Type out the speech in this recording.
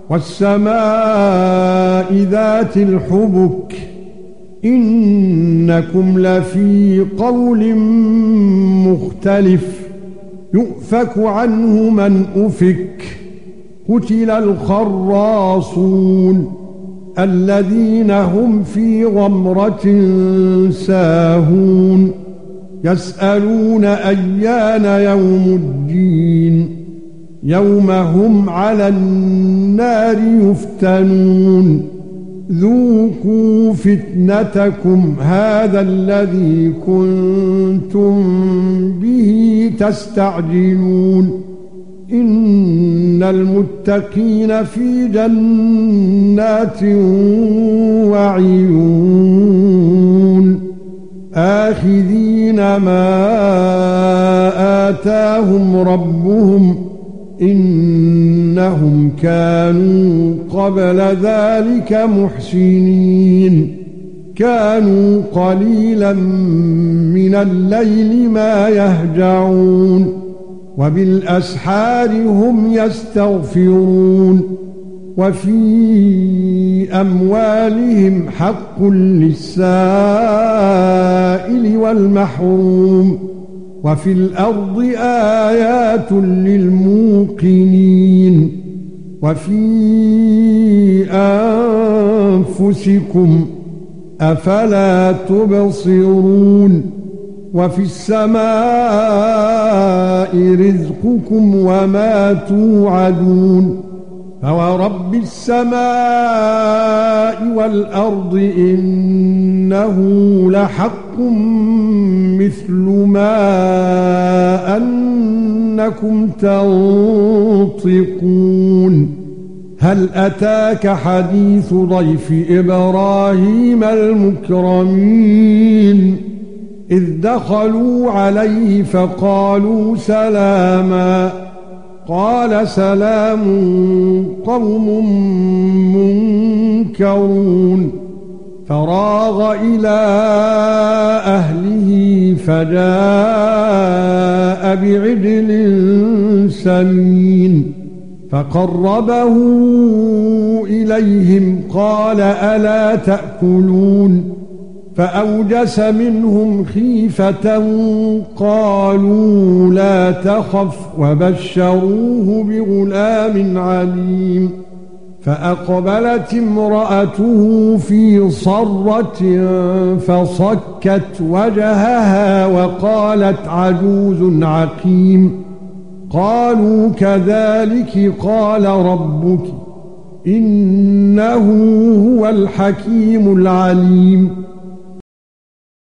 والسماء ذات الحبك إنكم لفي قول مختلف يؤفك عنه من أفك قتل الخراصون الذين هم في غمرة ساهون يسألون أيان يوم الدين يوم هم على النار يفتنون ذوقوا فتنتكم هذا الذي كنتم به تستعجلون إن المتقين في جنات وعيون آخذين ما آتاهم ربهم إنهم كانوا قبل ذلك محسنين كانوا قليلا من الليل ما يهجعون وبالأسحار هم يستغفرون وفي أموالهم حق للسائل والمحروم وفي الأرض آيات للموقنين وفي أنفسكم أفلا تبصرون وفي السماء رزقكم وما توعدون فورب السماء والأرض إنه لحق مثل ما أنكم تنطقون هل أتاك حديث ضيف إبراهيم المكرمين إذ دخلوا عليه فقالوا سلاما قال سلام قوم منكرون فراغ إلى أهله فجاء بعجل سمين فقربه إليهم قال ألا تأكلون فأوجس منهم خيفة قالوا لا تخف وبشروه بغلام عليم فأقبلت امرأته في صرة فصكت وجهها وقالت عجوز عقيم قالوا كذلك قال ربك إنه هو الحكيم العليم